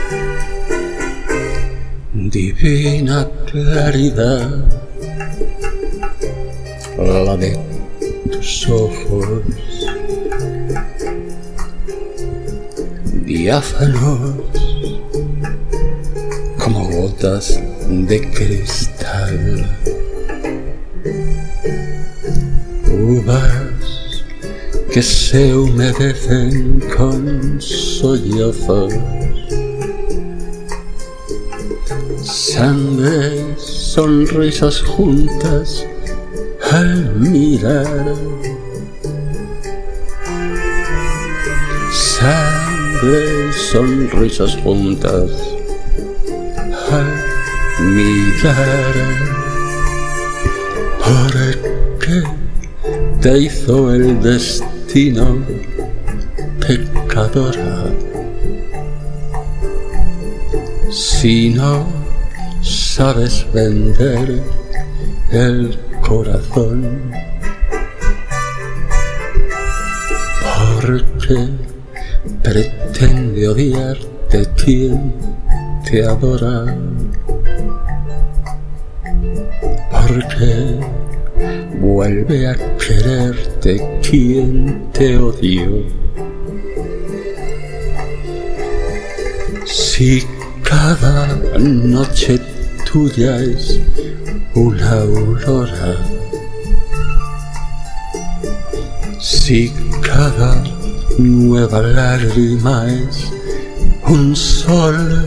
Divina claridad, la de tus ojos, diáfanos como gotas de cristal, uvas que se humedecen con sollozos, sangre, sonrisas juntas al mirar, sangre, sonrisas juntas al mirar. ¿Por qué te hizo el destino pecadora? Si no sabes vender el corazón, porque pretende odiarte quien te adora, porque vuelve a quererte quien te odió. Si cada noche tuya es una aurora, si cada nueva lágrima es un sol,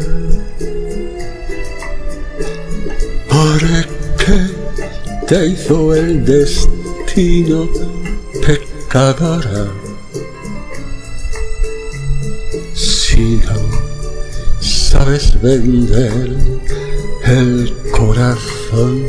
¿por qué te hizo el destino pecadora? Si no sabes vender el corazón,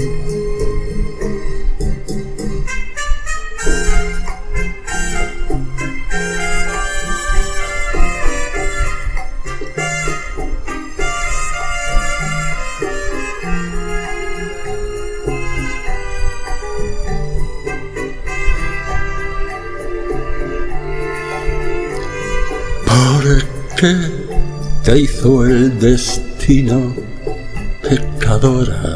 ¿por qué te hizo el destino pecadora?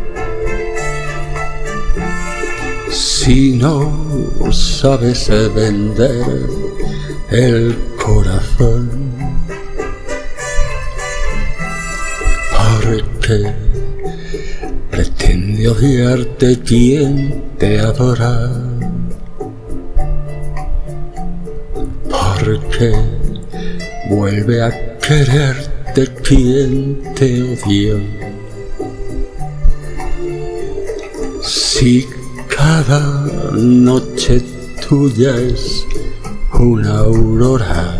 Si no sabes vender el corazón, porque pretende odiarte quien te adora, porque vuelve a quererte quien te odió. Si cada noche tuya es una aurora,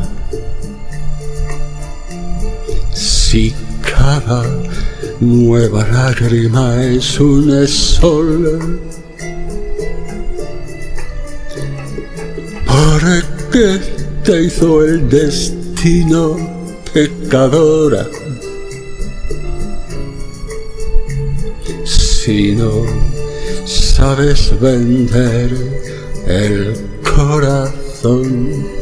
si cada nueva lágrima es un sol, ¿por qué te hizo el destino pecadora? Si no sabes vender el corazón,